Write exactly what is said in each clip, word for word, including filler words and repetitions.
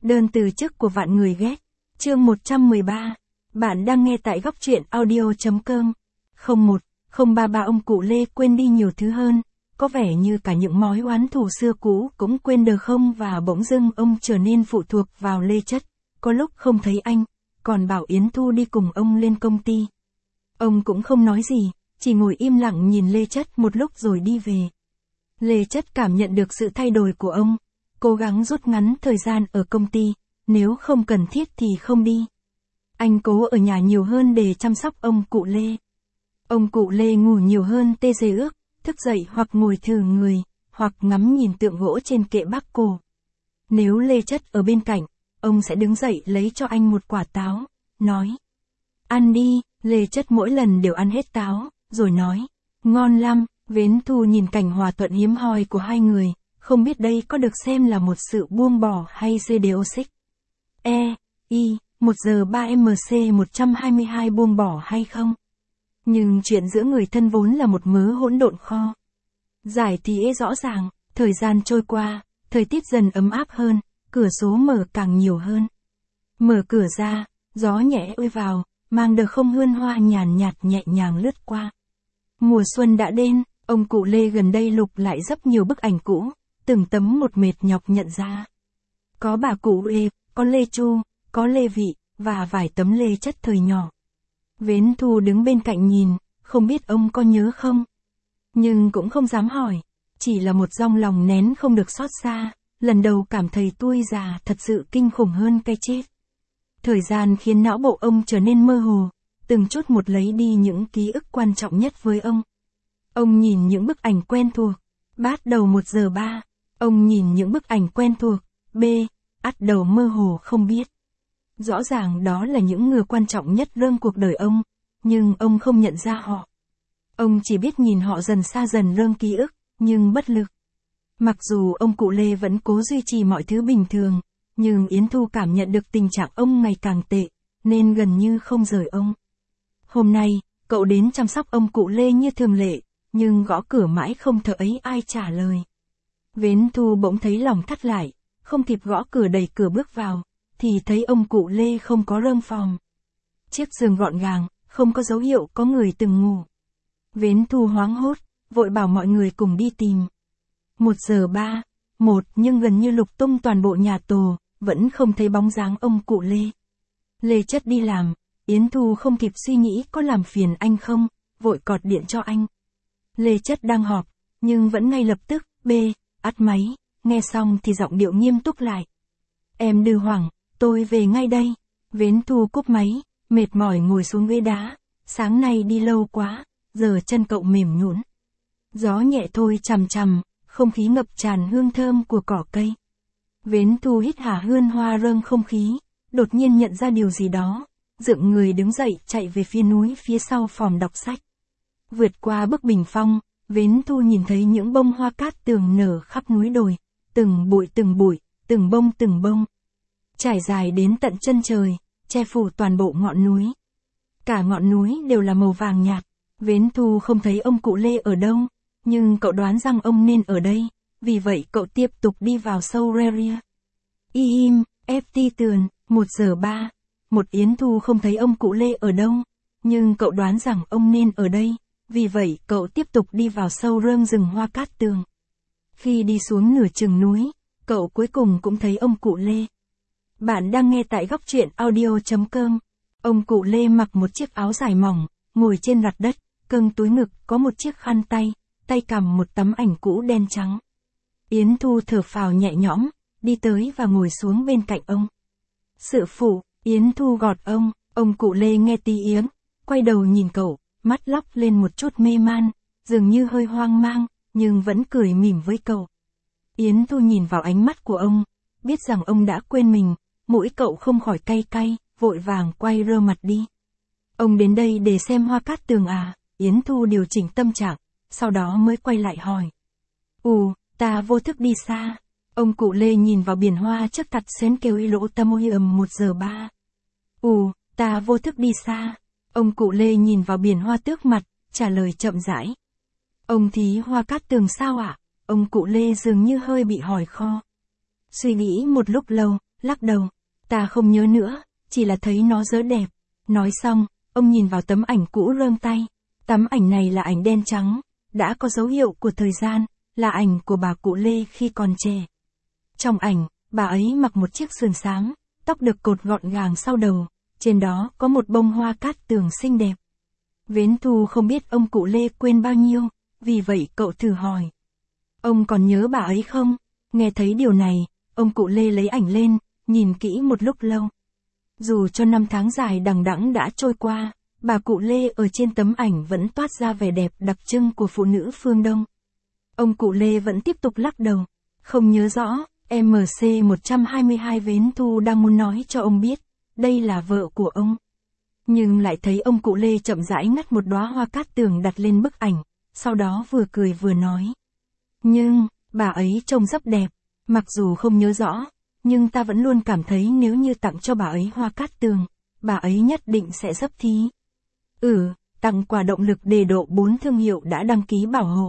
Đơn từ chức của vạn người ghét. Chương một trăm mười ba. Bạn đang nghe tại góc truyện audio.com. không một, không ba ba Ông cụ Lê quên đi nhiều thứ hơn. Có vẻ như cả những mối oán thù xưa cũ cũng quên được không, và bỗng dưng ông trở nên phụ thuộc vào Lê Chất. Có lúc không thấy anh, còn bảo Yến Thu đi cùng ông lên công ty. Ông cũng không nói gì, chỉ ngồi im lặng nhìn Lê Chất một lúc rồi đi về. Lê Chất cảm nhận được sự thay đổi của ông, cố gắng rút ngắn thời gian ở công ty, nếu không cần thiết thì không đi. Anh cố ở nhà nhiều hơn để chăm sóc ông cụ Lê. Ông cụ Lê ngủ nhiều hơn tê dê ước, thức dậy hoặc ngồi thử người, hoặc ngắm nhìn tượng gỗ trên kệ Bác Cổ. Nếu Lê Chất ở bên cạnh, ông sẽ đứng dậy lấy cho anh một quả táo, nói: "Ăn đi." Lê Chất mỗi lần đều ăn hết táo, rồi nói: "Ngon lắm." Vến Thu nhìn cảnh hòa thuận hiếm hoi của hai người, không biết đây có được xem là một sự buông bỏ hay giê đê ô xích. E, I, một giờ ba em xê một trăm hai mươi hai buông bỏ hay không? Nhưng chuyện giữa người thân vốn là một mớ hỗn độn kho. Giải thì rõ ràng, thời gian trôi qua, thời tiết dần ấm áp hơn, cửa số mở càng nhiều hơn. Mở cửa ra, gió nhẹ ôi vào, mang đờ không hương hoa nhàn nhạt nhẹ nhàng lướt qua. Mùa xuân đã đến, ông cụ Lê gần đây lục lại rất nhiều bức ảnh cũ, từng tấm một mệt nhọc nhận ra. Có bà cụ Ê, có Lê Chu, có Lê Vị, và vài tấm Lê Chất thời nhỏ. Vến Thu đứng bên cạnh nhìn, không biết ông có nhớ không? Nhưng cũng không dám hỏi, chỉ là một dòng lòng nén không được xót xa, lần đầu cảm thấy tui già thật sự kinh khủng hơn cái chết. Thời gian khiến não bộ ông trở nên mơ hồ, từng chút một lấy đi những ký ức quan trọng nhất với ông. Ông nhìn những bức ảnh quen thuộc, bát đầu một giờ ba, ông nhìn những bức ảnh quen thuộc, B, ắt đầu mơ hồ không biết. Rõ ràng đó là những người quan trọng nhất trong cuộc đời ông, nhưng ông không nhận ra họ. Ông chỉ biết nhìn họ dần xa dần trong ký ức, nhưng bất lực. Mặc dù ông cụ Lê vẫn cố duy trì mọi thứ bình thường, nhưng Yến Thu cảm nhận được tình trạng ông ngày càng tệ, nên gần như không rời ông. Hôm nay, cậu đến chăm sóc ông cụ Lê như thường lệ, nhưng gõ cửa mãi không thấy ấy ai trả lời. Vến Thu bỗng thấy lòng thắt lại, không kịp gõ cửa đẩy cửa bước vào, thì thấy ông cụ Lê không có rơm phòng. Chiếc giường gọn gàng, không có dấu hiệu có người từng ngủ. Vến Thu hoảng hốt, vội bảo mọi người cùng đi tìm. Một giờ ba, một nhưng gần như lục tung toàn bộ nhà tù, vẫn không thấy bóng dáng ông cụ Lê. Lê Chất đi làm, Yến Thu không kịp suy nghĩ có làm phiền anh không, vội cọt điện cho anh. Lê Chất đang họp, nhưng vẫn ngay lập tức, B, ắt máy, nghe xong thì giọng điệu nghiêm túc lại. "Em đừng hoảng, tôi về ngay đây." Vến Thu cúp máy, mệt mỏi ngồi xuống ghế đá, sáng nay đi lâu quá, giờ chân cậu mềm nhũn. Gió nhẹ thôi chằm chằm, không khí ngập tràn hương thơm của cỏ cây. Vến Thu hít hà hương hoa rơm không khí, đột nhiên nhận ra điều gì đó, dựng người đứng dậy chạy về phía núi phía sau phòng đọc sách. Vượt qua bức bình phong, Vến Thu nhìn thấy những bông hoa cát tường nở khắp núi đồi, từng bụi từng bụi, từng bông từng bông, trải dài đến tận chân trời, che phủ toàn bộ ngọn núi. Cả ngọn núi đều là màu vàng nhạt. Vến Thu không thấy ông cụ Lê ở đâu, nhưng cậu đoán rằng ông nên ở đây, vì vậy cậu tiếp tục đi vào sâu Reria. Im, ép tê tườn, một giờ ba, một Yến Thu không thấy ông cụ Lê ở đâu, nhưng cậu đoán rằng ông nên ở đây, vì vậy cậu tiếp tục đi vào sâu rơm rừng hoa cát tường. Khi đi xuống nửa chừng núi, cậu cuối cùng cũng thấy ông cụ Lê. Bạn đang nghe tại góc truyện audio.com. Ông cụ Lê mặc một chiếc áo dài mỏng, ngồi trên mặt đất, câng túi ngực có một chiếc khăn tay, tay cầm một tấm ảnh cũ đen trắng. Yến Thu thở phào nhẹ nhõm, đi tới và ngồi xuống bên cạnh ông. "Sự phụ." Yến Thu gọt ông, ông cụ Lê nghe tí yếng, quay đầu nhìn cậu, mắt lóc lên một chút mê man, dường như hơi hoang mang, nhưng vẫn cười mỉm với cậu. Yến Thu nhìn vào ánh mắt của ông, biết rằng ông đã quên mình, mũi cậu không khỏi cay cay, vội vàng quay rơ mặt đi. "Ông đến đây để xem hoa cát tường à?" Yến Thu điều chỉnh tâm trạng, sau đó mới quay lại hỏi. "Ù, ta vô thức đi xa." Ông cụ Lê nhìn vào biển hoa trước mặt xén kêu y lỗ tâm ôi ầm một giờ ba. "Ù, ta vô thức đi xa." Ông cụ Lê nhìn vào biển hoa trước mặt, trả lời chậm rãi. "Ông thí hoa cát tường sao ạ?" Ông cụ Lê dường như hơi bị hỏi kho. Suy nghĩ một lúc lâu, lắc đầu. Ta không nhớ nữa, chỉ là thấy nó dớ đẹp. Nói xong, ông nhìn vào tấm ảnh cũ rơm tay. Tấm ảnh này là ảnh đen trắng, đã có dấu hiệu của thời gian, là ảnh của bà cụ Lê khi còn trẻ. Trong ảnh, bà ấy mặc một chiếc sườn xám, tóc được cột gọn gàng sau đầu, trên đó có một bông hoa cát tường xinh đẹp. Vến Thu không biết ông cụ Lê quên bao nhiêu, vì vậy cậu thử hỏi. Ông còn nhớ bà ấy không? Nghe thấy điều này, ông cụ Lê lấy ảnh lên, nhìn kỹ một lúc lâu. Dù cho năm tháng dài đằng đẵng đã trôi qua, bà cụ Lê ở trên tấm ảnh vẫn toát ra vẻ đẹp đặc trưng của phụ nữ phương Đông. Ông cụ Lê vẫn tiếp tục lắc đầu. Không nhớ rõ, em xê một trăm hai mươi hai Vến Thu đang muốn nói cho ông biết, đây là vợ của ông. Nhưng lại thấy ông cụ Lê chậm rãi ngắt một đóa hoa cát tường đặt lên bức ảnh, sau đó vừa cười vừa nói. Nhưng, bà ấy trông rất đẹp, mặc dù không nhớ rõ, nhưng ta vẫn luôn cảm thấy nếu như tặng cho bà ấy hoa cát tường, bà ấy nhất định sẽ dấp thí. Ừ, tặng quà động lực đề độ bốn thương hiệu đã đăng ký bảo hộ.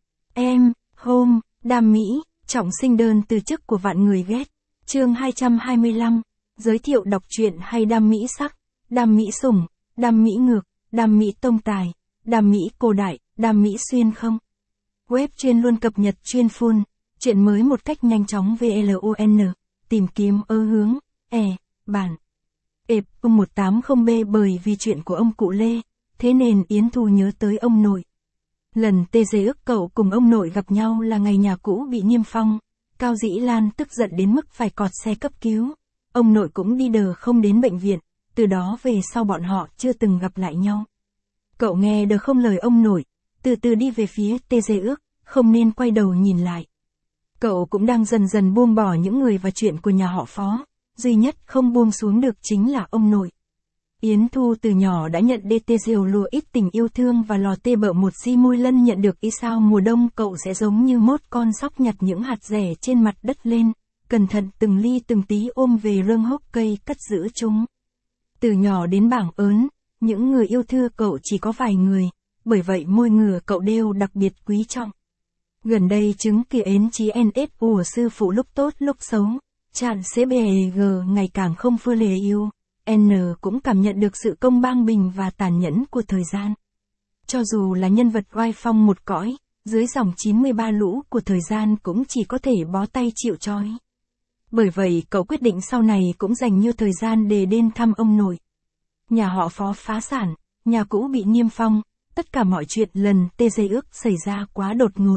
Em, Home, Đam Mỹ, trọng sinh đơn từ chức của vạn người ghét. Chương hai trăm hai mươi lăm, giới thiệu đọc truyện hay đam mỹ sắc, đam mỹ sủng, đam mỹ ngược, đam mỹ tông tài, đam mỹ cổ đại, đam mỹ xuyên không. Web chuyên luôn cập nhật chuyên full, chuyện mới một cách nhanh chóng vlon, tìm kiếm ơ hướng, e, bản. ệp một tám không b bởi vì chuyện của ông cụ Lê, thế nên Yến Thu nhớ tới ông nội. Lần tê dê ước cậu cùng ông nội gặp nhau là ngày nhà cũ bị niêm phong, Cao Dĩ Lan tức giận đến mức phải cọt xe cấp cứu. Ông nội cũng đi đờ không đến bệnh viện, từ đó về sau bọn họ chưa từng gặp lại nhau. Cậu nghe được không lời ông nội, từ từ đi về phía tê dê ước, không nên quay đầu nhìn lại. Cậu cũng đang dần dần buông bỏ những người và chuyện của nhà họ Phó, duy nhất không buông xuống được chính là ông nội. Yến Thu từ nhỏ đã nhận đê tê diều lùa ít tình yêu thương và lò tê bợ một di môi lân nhận được y sao mùa đông cậu sẽ giống như mốt con sóc nhặt những hạt rẻ trên mặt đất lên, cẩn thận từng ly từng tí ôm về rơm hốc cây cất giữ chúng. Từ nhỏ đến bảng ớn, những người yêu thương cậu chỉ có vài người, bởi vậy môi ngửa cậu đều đặc biệt quý trọng. Gần đây chứng kỳ ến chí en ét của sư phụ lúc tốt lúc xấu, chạn xê bê giê ngày càng không phơ lề yêu. N cũng cảm nhận được sự công bang bình và tàn nhẫn của thời gian. Cho dù là nhân vật oai phong một cõi, dưới dòng chín mươi ba lũ của thời gian cũng chỉ có thể bó tay chịu trói. Bởi vậy cậu quyết định sau này cũng dành nhiều thời gian để đến thăm ông nội. Nhà họ Phó phá sản, nhà cũ bị niêm phong, tất cả mọi chuyện lần tê dê ước xảy ra quá đột ngột.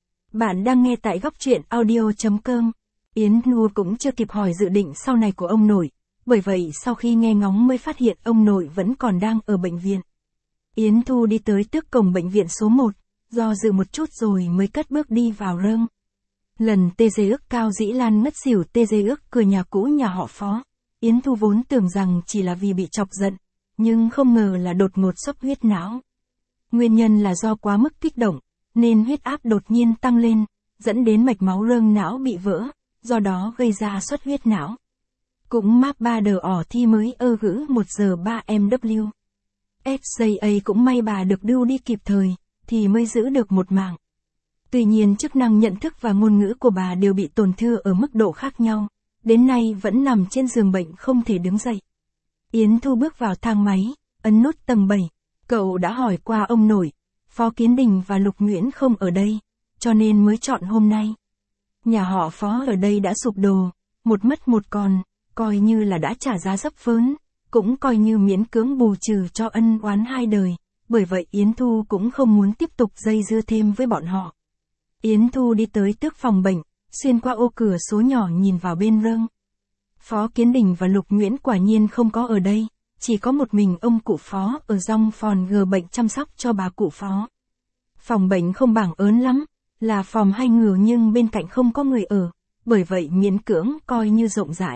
Bạn đang nghe tại góc truyện audio chấm com. Yến Thu cũng chưa kịp hỏi dự định sau này của ông nội. Bởi vậy sau khi nghe ngóng mới phát hiện ông nội vẫn còn đang ở bệnh viện. Yến Thu đi tới trước cổng bệnh viện số một, do dự một chút rồi mới cất bước đi vào rơm. Lần tê dê ước Cao Dĩ Lan ngất xỉu tê dê ước cửa nhà cũ nhà họ Phó. Yến Thu vốn tưởng rằng chỉ là vì bị chọc giận, nhưng không ngờ là đột ngột xuất huyết não. Nguyên nhân là do quá mức kích động, nên huyết áp đột nhiên tăng lên, dẫn đến mạch máu rơm não bị vỡ, do đó gây ra xuất huyết não. Cũng map ba đờ ỏ thi mới ơ gữ một giờ ba em vê. ép giê a cũng may bà được đưa đi kịp thời, thì mới giữ được một mạng. Tuy nhiên chức năng nhận thức và ngôn ngữ của bà đều bị tổn thương ở mức độ khác nhau, đến nay vẫn nằm trên giường bệnh không thể đứng dậy. Yến Thu bước vào thang máy, ấn nút tầng bảy, cậu đã hỏi qua ông nội, Phó Kiến Đình và Lục Nguyễn không ở đây, cho nên mới chọn hôm nay. Nhà họ Phó ở đây đã sụp đổ, một mất một còn. Coi như là đã trả giá rất lớn, cũng coi như miễn cưỡng bù trừ cho ân oán hai đời, bởi vậy Yến Thu cũng không muốn tiếp tục dây dưa thêm với bọn họ. Yến Thu đi tới trước phòng bệnh, xuyên qua ô cửa số nhỏ nhìn vào bên rơm. Phó Kiến Đình và Lục Nguyễn quả nhiên không có ở đây, chỉ có một mình ông cụ Phó ở trong phòng gờ bệnh chăm sóc cho bà cụ Phó. Phòng bệnh không bảng ớn lắm, là phòng hai người nhưng bên cạnh không có người ở, bởi vậy miễn cưỡng coi như rộng rãi.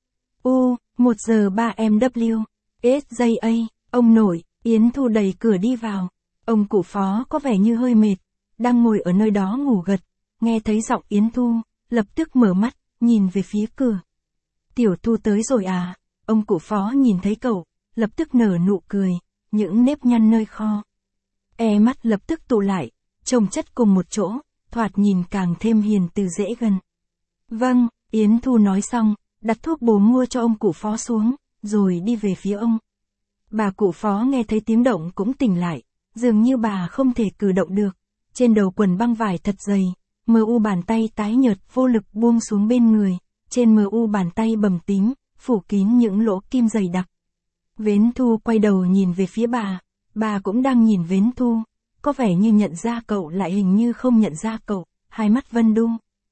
U, một giờ ba em vê, ét giê a, ông nội, Yến Thu đẩy cửa đi vào. Ông cụ Phó có vẻ như hơi mệt, đang ngồi ở nơi đó ngủ gật, nghe thấy giọng Yến Thu, lập tức mở mắt, nhìn về phía cửa. Tiểu Thu tới rồi à? Ông cụ Phó nhìn thấy cậu, lập tức nở nụ cười, những nếp nhăn nơi kho. E mắt lập tức tụ lại, chồng chất cùng một chỗ, thoạt nhìn càng thêm hiền từ dễ gần. Vâng, Yến Thu nói xong, đặt thuốc bổ mua cho ông cụ Phó xuống, rồi đi về phía ông. Bà cụ Phó nghe thấy tiếng động cũng tỉnh lại, dường như bà không thể cử động được. Trên đầu quần băng vải thật dày, mờ u bàn tay tái nhợt vô lực buông xuống bên người, trên mờ u bàn tay bầm tím, phủ kín những lỗ kim dày đặc. Vến Thu quay đầu nhìn về phía bà, bà cũng đang nhìn Vến Thu, có vẻ như nhận ra cậu lại hình như không nhận ra cậu, hai mắt vân đu.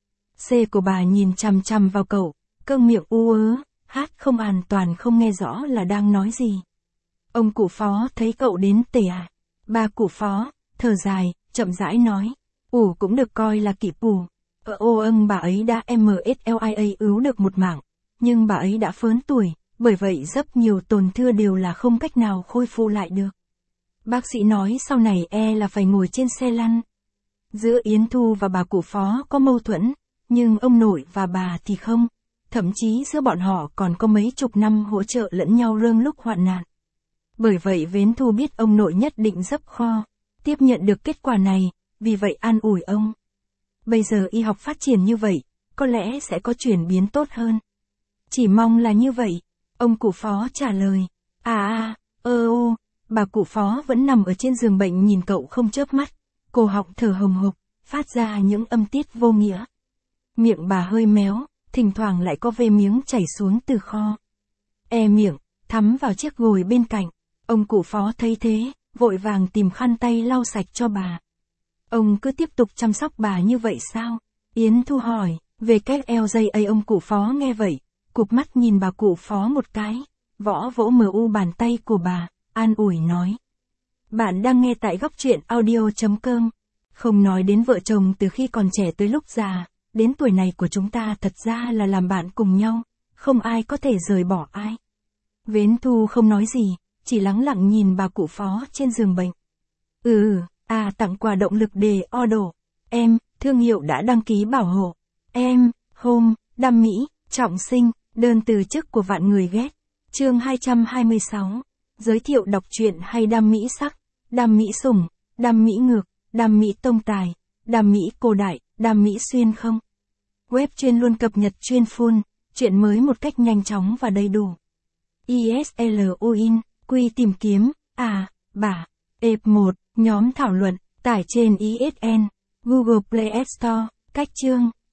C của bà nhìn chằm chằm vào cậu, cơn miệng u ớ, hát không hoàn toàn không nghe rõ là đang nói gì. Ông cụ Phó thấy cậu đến tề à. Bà cụ Phó, thở dài, chậm rãi nói, ủ cũng được coi là kỷ pù. Ở ô âng bà ấy đã em ét lờ i a ứu được một mảng, nhưng bà ấy đã phớn tuổi, bởi vậy rất nhiều tổn thương đều là không cách nào khôi phục lại được. Bác sĩ nói sau này e là phải ngồi trên xe lăn. Giữa Yến Thu và bà cụ Phó có mâu thuẫn, nhưng ông nội và bà thì không. Thậm chí giữa bọn họ còn có mấy chục năm hỗ trợ lẫn nhau rơng lúc hoạn nạn. Bởi vậy Vến Thu biết ông nội nhất định rất khó tiếp nhận được kết quả này, vì vậy an ủi ông. Bây giờ y học phát triển như vậy, có lẽ sẽ có chuyển biến tốt hơn. Chỉ mong là như vậy, ông cụ Phó trả lời. À à, ơ ô, bà cụ Phó vẫn nằm ở trên giường bệnh nhìn cậu không chớp mắt, cổ họng thở hồng hộc, phát ra những âm tiết vô nghĩa. Miệng bà hơi méo, thỉnh thoảng lại có vê miếng chảy xuống từ kho. E miệng, thắm vào chiếc gồi bên cạnh. Ông cụ Phó thấy thế, vội vàng tìm khăn tay lau sạch cho bà. Ông cứ tiếp tục chăm sóc bà như vậy sao? Yến Thu hỏi, về cách eo dây ấy. Ông cụ Phó nghe vậy, cụp mắt nhìn bà cụ Phó một cái, võ vỗ mờ u bàn tay của bà, an ủi nói. Bạn đang nghe tại góc truyện audio.com. Không nói đến vợ chồng từ khi còn trẻ tới lúc già, đến tuổi này của chúng ta thật ra là làm bạn cùng nhau, không ai có thể rời bỏ ai. Vến Thu không nói gì, chỉ lắng lặng nhìn bà cụ Phó trên giường bệnh. Ừ, à tặng quà động lực đề order. Em, thương hiệu đã đăng ký bảo hộ. Em, home, đam mỹ, trọng sinh, đơn từ chức của vạn người ghét. Chương hai trăm hai mươi sáu. Giới thiệu đọc truyện hay đam mỹ sắc, đam mỹ sủng, đam mỹ ngược, đam mỹ tông tài, đam mỹ cổ đại, đam mỹ xuyên không. Web chuyên luôn cập nhật chuyên full, chuyện mới một cách nhanh chóng và đầy đủ. i ét lờ o in, quy tìm kiếm, à, bà, ep một, nhóm thảo luận, tải trên i ét en, Google Play App Store, cách chương.